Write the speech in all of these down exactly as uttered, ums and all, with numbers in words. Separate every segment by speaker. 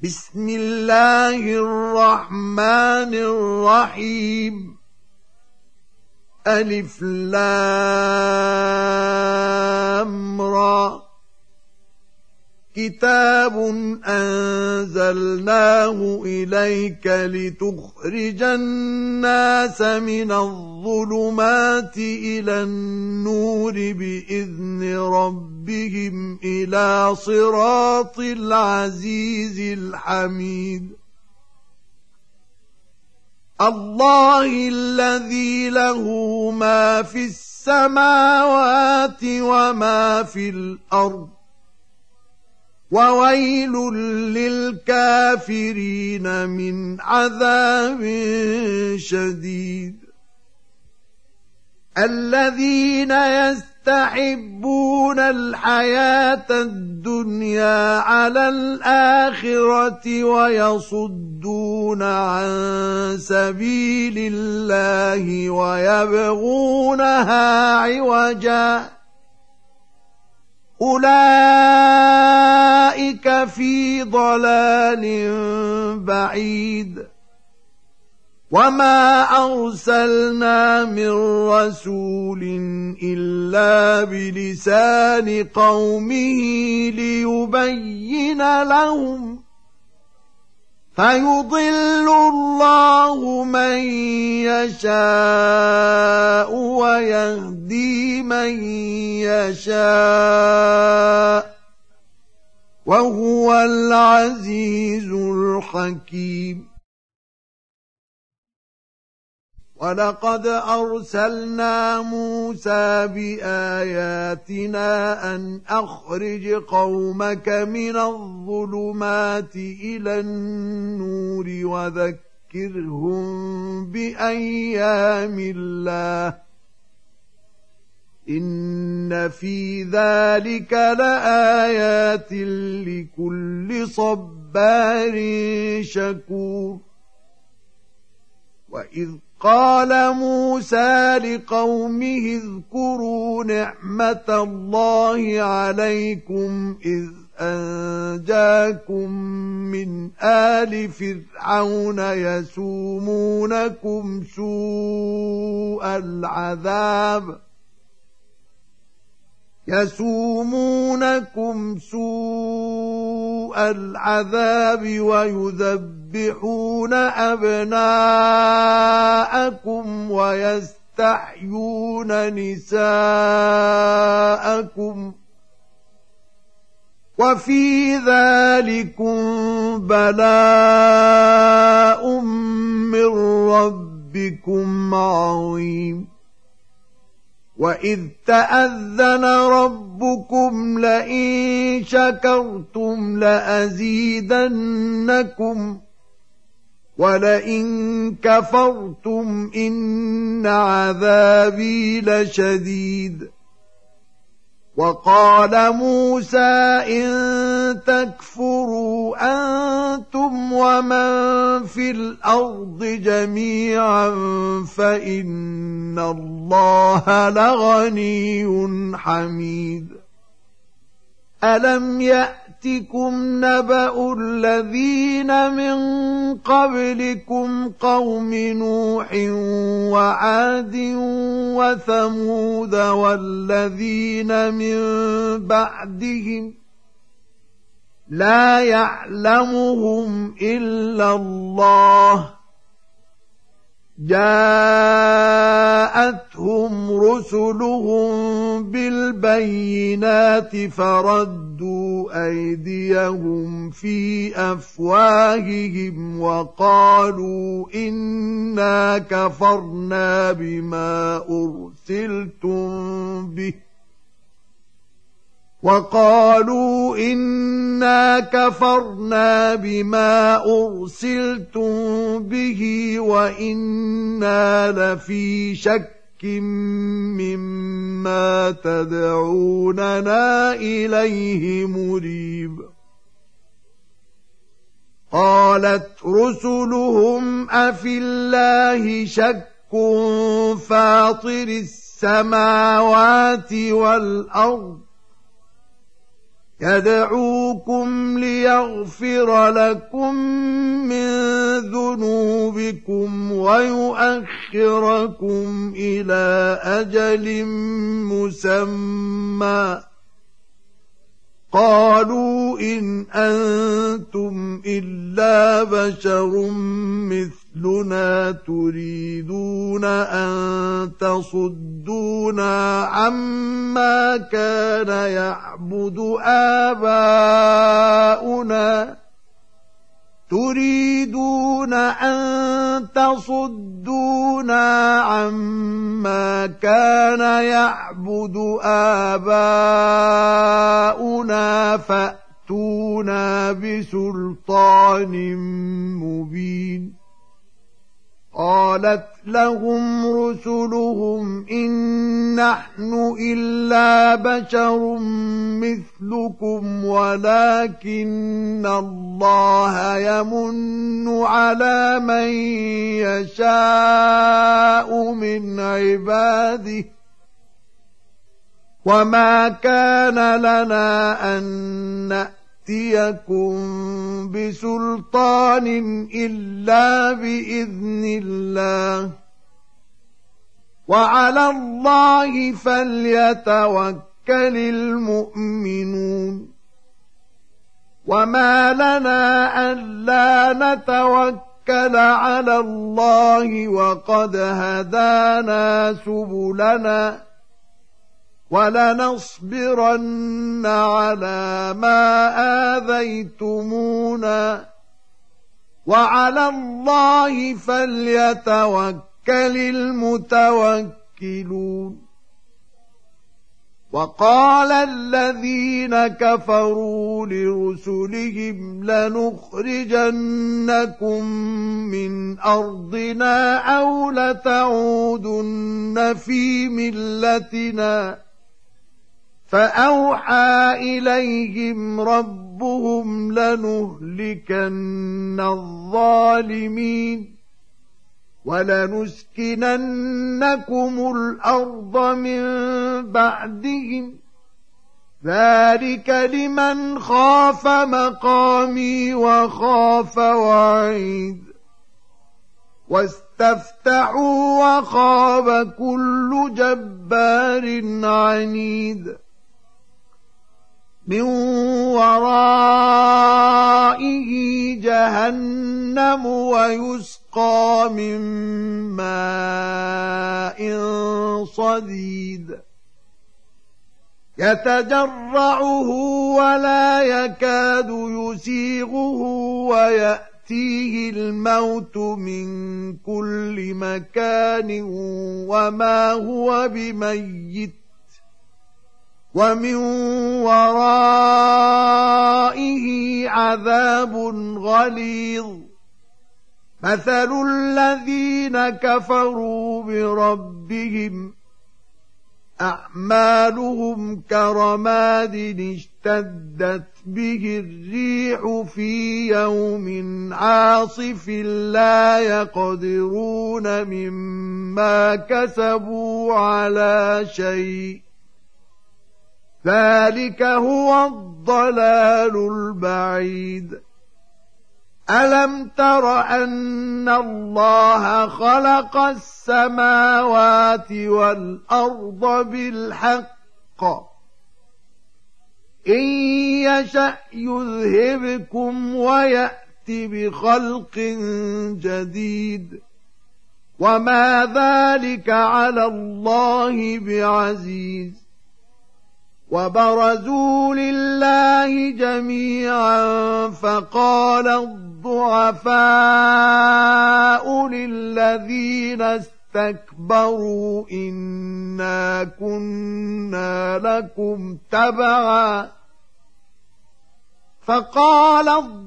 Speaker 1: بسم الله الرحمن الرحيم ألف لام را كتاب أنزلناه إليك لتخرج الناس من الظلمات إلى النور بإذن ربهم إلى صراط العزيز الحميد الله الذي له ما في السماوات وما في الأرض وويل للكافرين من عذاب شديد الذين يستحبون الحياة الدنيا على الآخرة ويصدون عن سبيل الله ويبغونها عوجا أولئك في ضلال بعيد وما أرسلنا من رسول إلا بلسان قومه ليبين لهم فيضل الله من يشاء ويهدي من يشاء وهو العزيز الحكيم ولقد أرسلنا موسى بآياتنا أن أخرج قومك من الظلمات إلى النور وذكرهم بأيام الله إن في ذلك لآيات لكل صبار شكور وإذ قال موسى لقومه اذكروا نعمة الله عليكم إذ أنجاكم من آل فرعون يسومونكم سوء العذاب يسومونكم سوء العذاب ويذبحون أبناءكم ويستحيون نساءكم وفي ذلكم بلاء من ربكم عظيم وإذ تأذن ربكم لئن شكرتم لأزيدنكم ولئن كفرتم إن عذابي لشديد وقال موسى إن تكفروا أنتم ومن في الأرض جميعا فإن الله لغني حميد ألم يأتكم نبأ الذين من قبلكم قوم نوح وعاد وثمود والذين من بعدهم لا يعلمهم إلا الله جاءتهم رسلهم بالبينات فردوا أيديهم في أفواههم وقالوا إنا كفرنا بما أرسلتم به وقالوا إنا كفرنا بما أرسلتم به وإنا لفي شك مما تدعوننا إليه مريب قالت رسلهم أفي الله شك فاطر السماوات والأرض يدعوكم ليغفر لكم من ذنوبكم ويؤخركم إلى أجل مسمى قالوا إن أنتم إلا بشر مثلنا تريدون أن تصدونا عما كان يعبد آباؤنا تريدون أن تصدونا عما كان يعبد آباؤنا فأتونا بسلطان مبين قالت لهم رسلهم إن نحن إلا بشر مثلكم ولكن الله يمن على من يشاء من عباده وما كان لنا أن نأتيكم بسلطان إلا بإذن الله وعلى الله فليتوكل المؤمنون وما لنا ألا نتوكل على الله وقد هدانا سبلنا ولنصبرن على ما آذيتمونا وعلى الله فليتوكل المتوكلون وقال الذين كفروا لرسلهم لنخرجنكم من أرضنا أو لتعودن في ملتنا فأوحى إليهم ربهم لنهلكن الظالمين ولنسكننكم الأرض من بعدهم ذلك لمن خاف مقامي وخاف وعيد واستفتحوا وخاب كل جبار عنيد من ورائه جهنم ويسقى من ماء صديد يتجرعه ولا يكاد يسيغه ويأتيه الموت من كل مكان وما هو بميت ومن ورائه عذاب غليظ مثل الذين كفروا بربهم أعمالهم كرماد اشتدت به الريح في يوم عاصف لا يقدرون مما كسبوا على شيء ذلك هو الضلال البعيد ألم تر أن الله خلق السماوات والأرض بالحق إن يشأ يذهبكم ويأت بخلق جديد وما ذلك على الله بعزيز وبرزوا لله جميعا فقال الضعفاء للذين استكبروا إنا كنا لكم تبعا فقال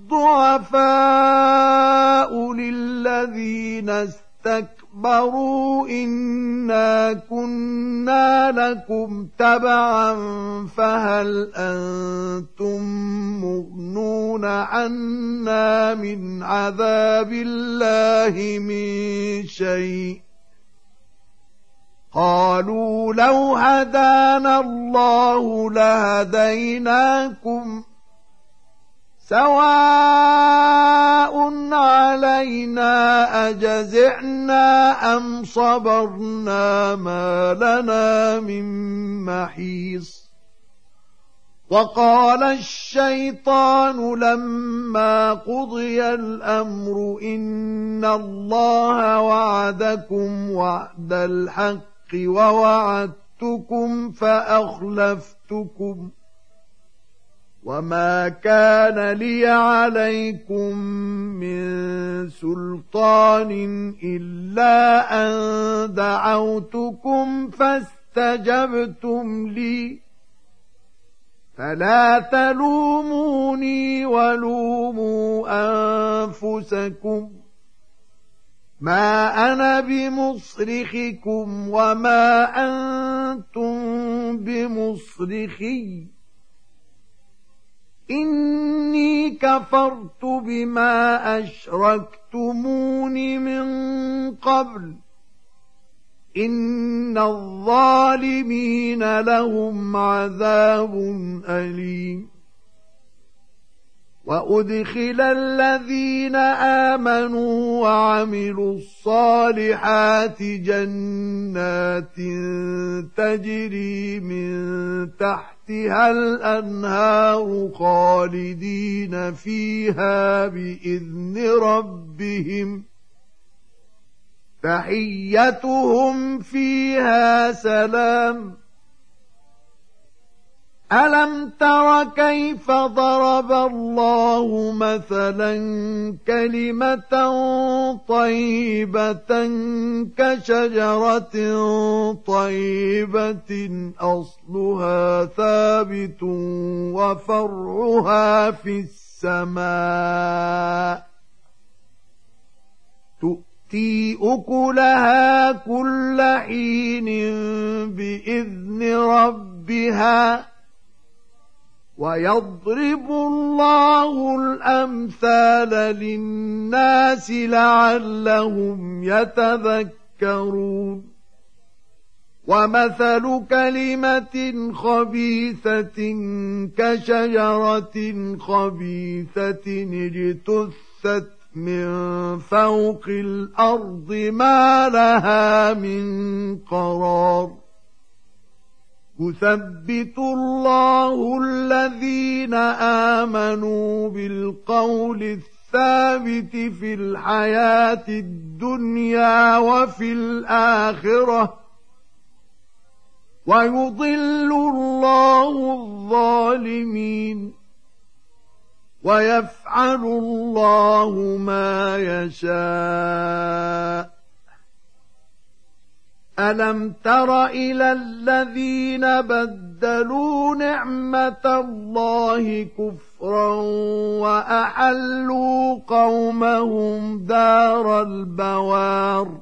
Speaker 1: الضعفاء للذين استكبروا اسْتَكْبَرُوا إِنَّا كُنَّا لَكُمْ تَبَعًا فَهَلْ أَنْتُمْ مُغْنُونَ عَنَّا مِنْ عَذَابِ اللَّهِ مِنْ شَيْءٍ قالوا لو هدانا الله لهديناكم سواء علينا أجزعنا أم صبرنا ما لنا من محيص وقال الشيطان لما قضي الأمر إن الله وعدكم وعد الحق ووعدتكم فأخلفتكم وما كان لي عليكم من سلطان إلا أن دعوتكم فاستجبتم لي فلا تلوموني ولوموا أنفسكم ما أنا بمصرخكم وما أنتم بمصرخي إني كفرت بما أشركتمون من قبل إن الظالمين لهم عذاب أليم وأدخل الذين آمنوا وعملوا الصالحات جنات تجري من تحتها الأنهار خالدين فيها بإذن ربهم تحيتهم فيها سلام ألم تر كيف ضرب الله مثلا كلمة طيبة كشجرة طيبة أصلها ثابت وفرعها في السماء تؤتي أكلها كل حين بإذن ربها ويضرب الله الأمثال للناس لعلهم يتذكرون ومثل كلمة خبيثة كشجرة خبيثة اجتثت من فوق الأرض ما لها من قرار يثبت الله الذين آمنوا بالقول الثابت في الحياة الدنيا وفي الآخرة ويضل الله الظالمين ويفعل الله ما يشاء ألم تر إلى الذين بدلوا نعمة الله كفرا وأحلوا قومهم دار البوار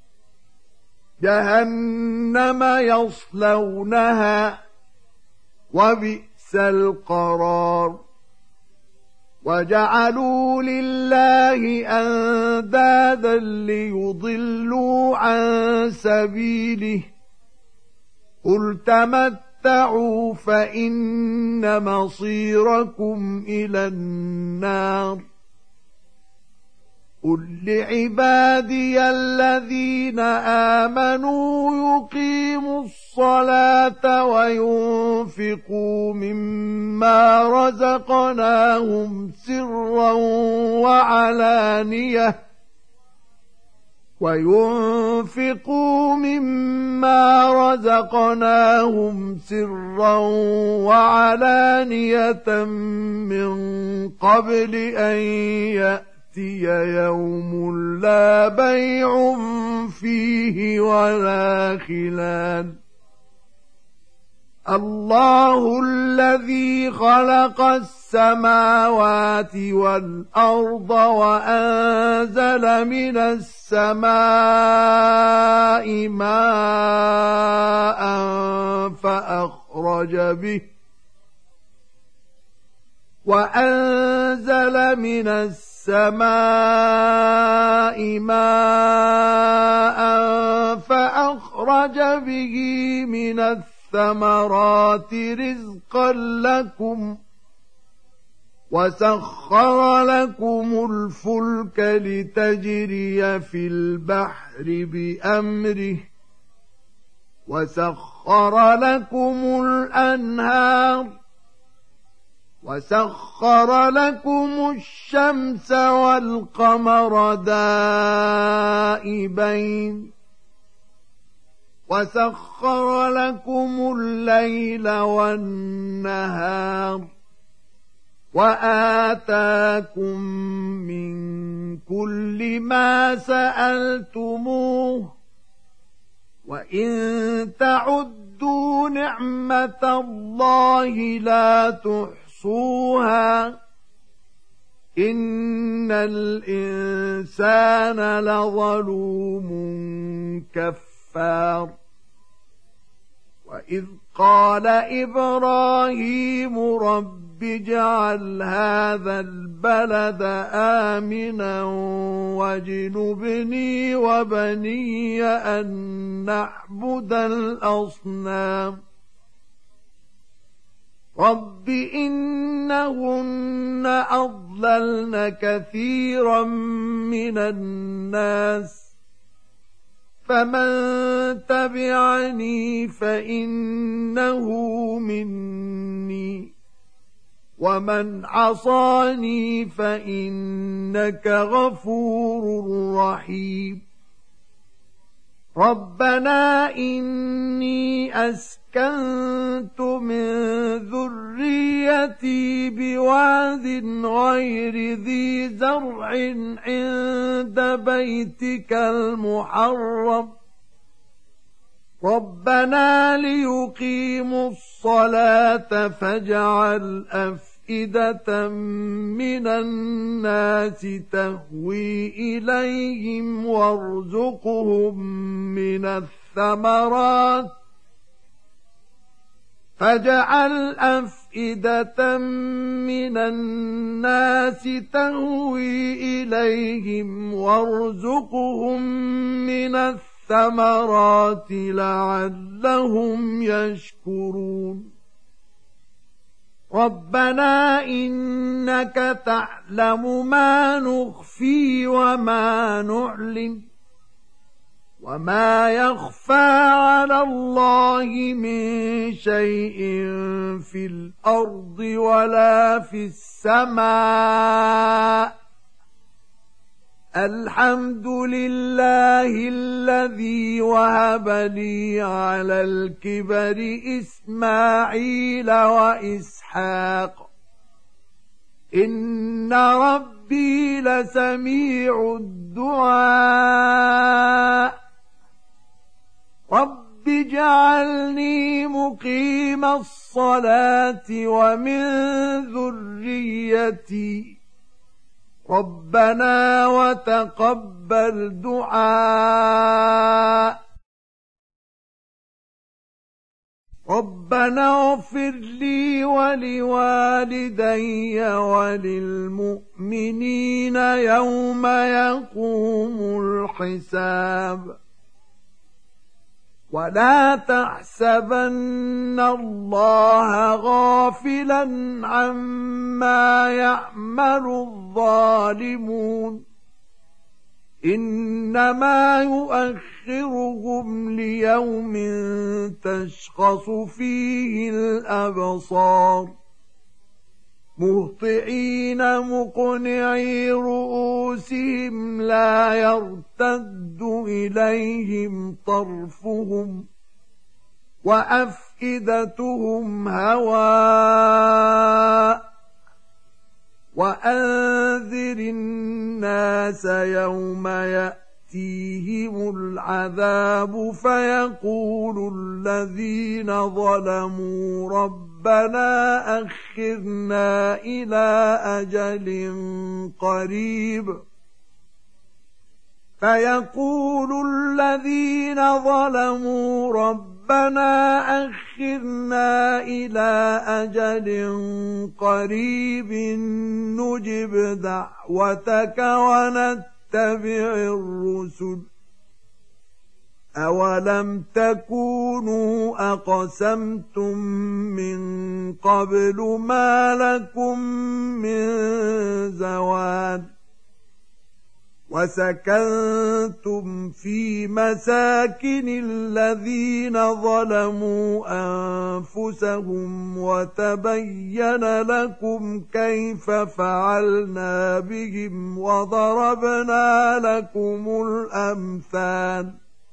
Speaker 1: جهنم يصلونها وبئس القرار وجعلوا لله أندادا ليضلوا عن سبيله قل تمتعوا فإن مصيركم إلى النار قل لعبادي الذين آمنوا يقيموا الصلاة وينفقوا مما رزقناهم سرا وعلانية وينفقوا مما رزقناهم سرا وعلانية من قبل أن يأتي يوم لا بيع فيه ولا خلال الله الذي خلق السماوات والأرض وأنزل من السماء ماء فأخرج به وأنزل من السماء ماء فأخرج أخرج به من الثمرات رزقا لكم وسخر لكم الفلك لتجري في البحر بأمره وسخر لكم الأنهار وسخر لكم الشمس والقمر دائبين وسخر لكم الليل والنهار وآتاكم من كل ما سألتموه وإن تعدوا نعمة الله لا تحصوها إن الإنسان لظلوم كفار وإذ قال إبراهيم رب اجعل هذا البلد آمنا واجنبني وبني أن نعبد الأصنام رب إنهن أضللن كثيرا من الناس فمن تبعني فإنه مني ومن عصاني فإنك غفور رحيم ربنا إني أسكنت من ذريتي بواد غير ذي زرع عند بيتك المحرم ربنا ليقيموا الصلاة فاجعل أفئدة من الناس تهوي إليهم وارزقهم من الثمرات فاجعل أفئدة من الناس تهوي إليهم وارزقهم من الثمرات الثمرات لعلهم يشكرون ربنا إنك تعلم ما نخفي وما نعلن وما يخفى على الله من شيء في الأرض ولا في السماء الحمد لله الذي وهب لي على الكبر إسماعيل وإسحاق إن ربي لسميع الدعاء رب اجعلني مقيم الصلاة ومن ذريتي ربنا وتقبل دعاء ربنا اغفر لي ولوالدي وللمؤمنين يوم يقوم الحساب ولا تحسبن الله غافلا عما يعمل الظالمون إنما يؤخرهم ليوم تشخص فيه الأبصار مهطعين مقنعي رؤوسهم لا يرتد إليهم طرفهم وأفئدتهم هواء وأنذر الناس يوم يأتيهم العذاب فيقول الذين ظلموا ربنا أخرنا إلى أجل قريب فيقول الذين ظلموا ربنا أخرنا إلى أجل قريب نجب دعوتك ونتبع الرسل أولم تكونوا أقسمتم من قبل ما لكم من زوال وسكنتم في مساكن الذين ظلموا أنفسهم وتبين لكم كيف فعلنا بهم وضربنا لكم الأمثال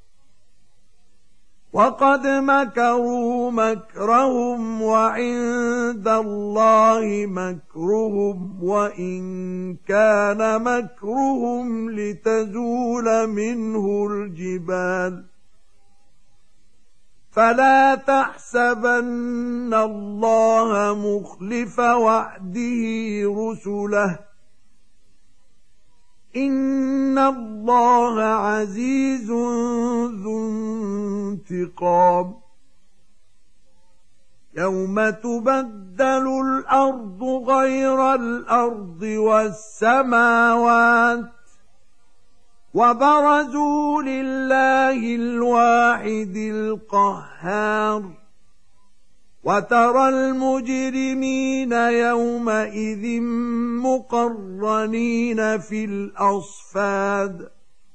Speaker 1: وقد مكروا مكرهم وعند الله مكرهم وإن كان مكرهم لتزول منه الجبال فلا تحسبن الله مخلف وعده رسله إن الله عزيز ذو انتقام يوم تبدل الأرض غير الأرض والسماوات وبرزوا لله الواحد القهار وترى المجرمين يومئذ مقرنين في الأصفاد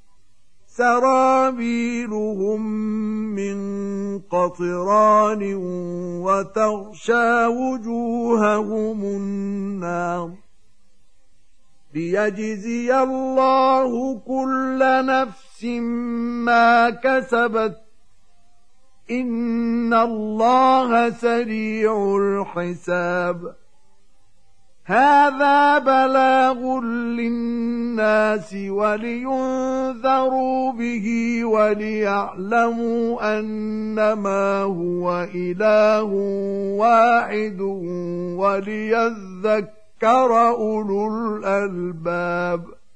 Speaker 1: سرابيلهم من قطران وتغشى وجوههم النار ليجزي الله كل نفس ما كسبت إن الله سريع الحساب هذا بلاغ للناس ولينذروا به وليعلموا أنما هو إله واحد وليذكر أولو الألباب